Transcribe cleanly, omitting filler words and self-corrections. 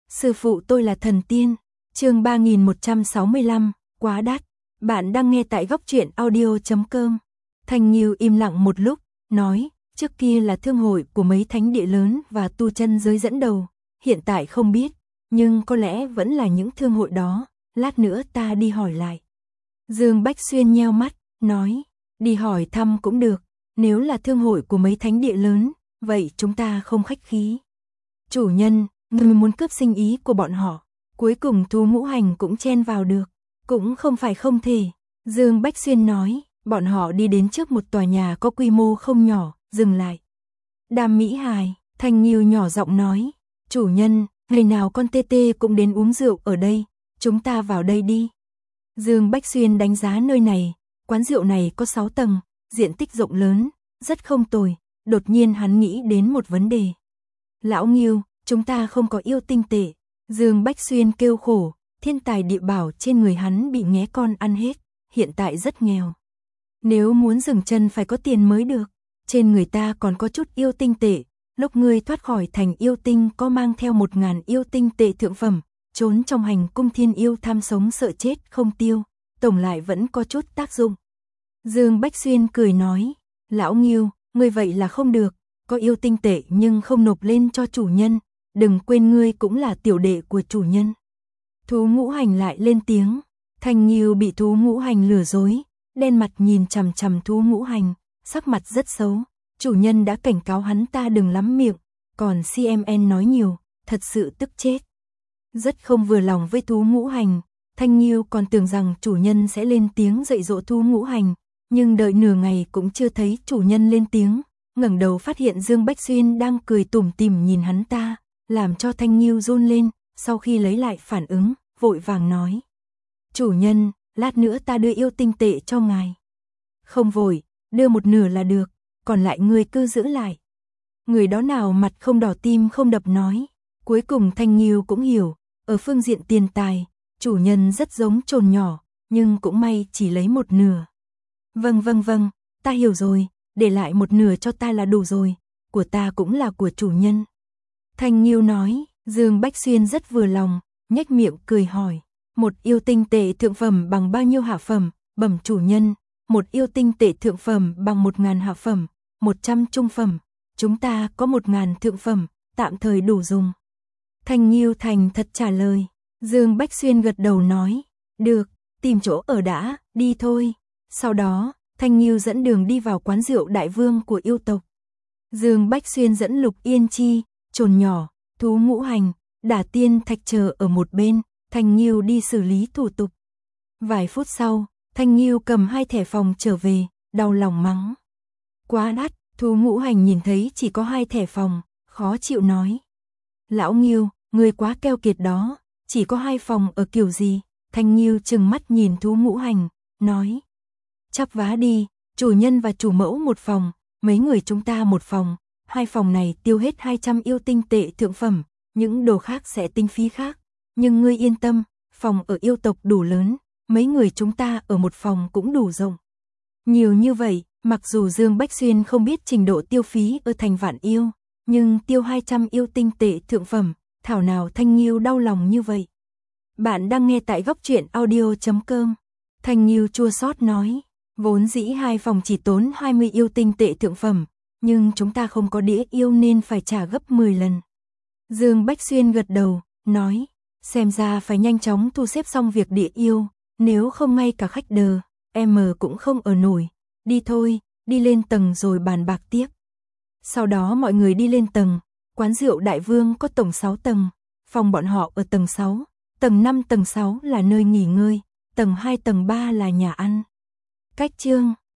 Sư phụ tôi là thần tiên. Chương 3165, quá đắt. Bạn đang nghe tại góc truyện audio.com. Thanh Nghiêu im lặng một lúc, nói, trước kia là thương hội của mấy thánh địa lớn và tu chân giới dẫn đầu, hiện tại không biết, nhưng có lẽ vẫn là những thương hội đó, lát nữa ta đi hỏi lại. Dương Bách Xuyên nheo mắt, nói, đi hỏi thăm cũng được, nếu là thương hội của mấy thánh địa lớn, vậy chúng ta không khách khí. Chủ nhân, người muốn cướp sinh ý của bọn họ, cuối cùng Thú Ngũ Hành cũng chen vào được, cũng không phải không thể. Dương Bách Xuyên nói, bọn họ đi đến trước một tòa nhà có quy mô không nhỏ, dừng lại. Đàm Mỹ Hài, Thanh Nghiêu nhỏ giọng nói, chủ nhân, ngày nào con tê tê cũng đến uống rượu ở đây, chúng ta vào đây đi. Dương Bách Xuyên đánh giá nơi này, quán rượu này có 6 tầng, diện tích rộng lớn, rất không tồi, đột nhiên hắn nghĩ đến một vấn đề. Lão Nghiêu, chúng ta không có yêu tinh tệ. Dương Bách Xuyên kêu khổ, thiên tài địa bảo trên người hắn bị nghé con ăn hết, hiện tại rất nghèo. Nếu muốn dừng chân phải có tiền mới được, trên người ta còn có chút yêu tinh tệ, lúc ngươi thoát khỏi thành yêu tinh có mang theo 1000 yêu tinh tệ thượng phẩm, trốn trong hành cung thiên yêu tham sống sợ chết không tiêu, tổng lại vẫn có chút tác dụng. Dương Bách Xuyên cười nói, lão Nghiêu, ngươi vậy là không được, có yêu tinh tệ nhưng không nộp lên cho chủ nhân, đừng quên ngươi cũng là tiểu đệ của chủ nhân. Thú Ngũ Hành lại lên tiếng, Thanh Nghiêu bị Thú Ngũ Hành lừa dối, đen mặt nhìn chằm chằm Thú Ngũ Hành, sắc mặt rất xấu, chủ nhân đã cảnh cáo hắn ta đừng lắm miệng, còn CMN nói nhiều, thật sự tức chết. Rất không vừa lòng với Thú Ngũ Hành, Thanh Nghiêu còn tưởng rằng chủ nhân sẽ lên tiếng dạy dỗ Thú Ngũ Hành, nhưng đợi nửa ngày cũng chưa thấy chủ nhân lên tiếng, ngẩng đầu phát hiện Dương Bách Xuyên đang cười tủm tỉm nhìn hắn ta, làm cho Thanh Nghiêu run lên, sau khi lấy lại phản ứng, vội vàng nói. Chủ nhân, lát nữa ta đưa yêu tinh tệ cho ngài. Không vội, đưa một nửa là được, còn lại ngươi cứ giữ lại. Người đó nào mặt không đỏ tim không đập nói, cuối cùng Thanh Nghiêu cũng hiểu, ở phương diện tiền tài, chủ nhân rất giống trồn nhỏ, nhưng cũng may chỉ lấy một nửa. Vâng, ta hiểu rồi, để lại một nửa cho ta là đủ rồi, của ta cũng là của chủ nhân. Thanh Nghiêu nói, Dương Bách Xuyên rất vừa lòng, nhếch miệng cười hỏi, một yêu tinh tệ thượng phẩm bằng bao nhiêu hạ phẩm, bẩm chủ nhân, một yêu tinh tệ thượng phẩm bằng 1000 hạ phẩm, 100 trung phẩm, chúng ta có 1000 thượng phẩm, tạm thời đủ dùng. Thanh Nghiêu thành thật trả lời, Dương Bách Xuyên gật đầu nói, được, tìm chỗ ở đã, đi thôi. Sau đó, Thanh Nghiêu dẫn đường đi vào quán rượu đại vương của yêu tộc. Dương Bách Xuyên dẫn Lục Yên Chi, Trồn Nhỏ, Thú Ngũ Hành, Đả Tiên Thạch chờ ở một bên, Thanh Nghiêu đi xử lý thủ tục. Vài phút sau, Thanh Nghiêu cầm 2 thẻ phòng trở về, đau lòng mắng. Quá đắt, Thú Ngũ Hành nhìn thấy chỉ có 2 thẻ phòng, khó chịu nói. Lão Nghiêu, người quá keo kiệt đó, chỉ có 2 phòng ở kiểu gì? Thanh Nghiêu trừng mắt nhìn Thú Ngũ Hành, nói. Chắp vá đi, chủ nhân và chủ mẫu một phòng, mấy người chúng ta một phòng, 2 phòng này tiêu hết 200 yêu tinh tệ thượng phẩm, những đồ khác sẽ tính phí khác. Nhưng ngươi yên tâm, phòng ở yêu tộc đủ lớn, mấy người chúng ta ở một phòng cũng đủ rộng. Nhiều như vậy, mặc dù Dương Bách Xuyên không biết trình độ tiêu phí ở thành Vạn Yêu, nhưng tiêu 200 yêu tinh tệ thượng phẩm, thảo nào Thanh Nghiêu đau lòng như vậy. Bạn đang nghe tại góc truyện audio.com. Thanh Nghiêu chua xót nói, vốn dĩ 2 phòng chỉ tốn 20 yêu tinh tệ thượng phẩm, nhưng chúng ta không có đĩa yêu nên phải trả gấp 10 lần. Dương Bách Xuyên gật đầu, nói, xem ra phải nhanh chóng thu xếp xong việc đĩa yêu, nếu không ngay cả khách đờ, em cũng không ở nổi. Đi thôi, đi lên tầng rồi bàn bạc tiếp. Sau đó mọi người đi lên tầng, quán rượu đại vương có tổng 6 tầng, phòng bọn họ ở tầng 6, tầng 5 tầng 6 là nơi nghỉ ngơi, tầng 2 tầng 3 là nhà ăn. Cách chương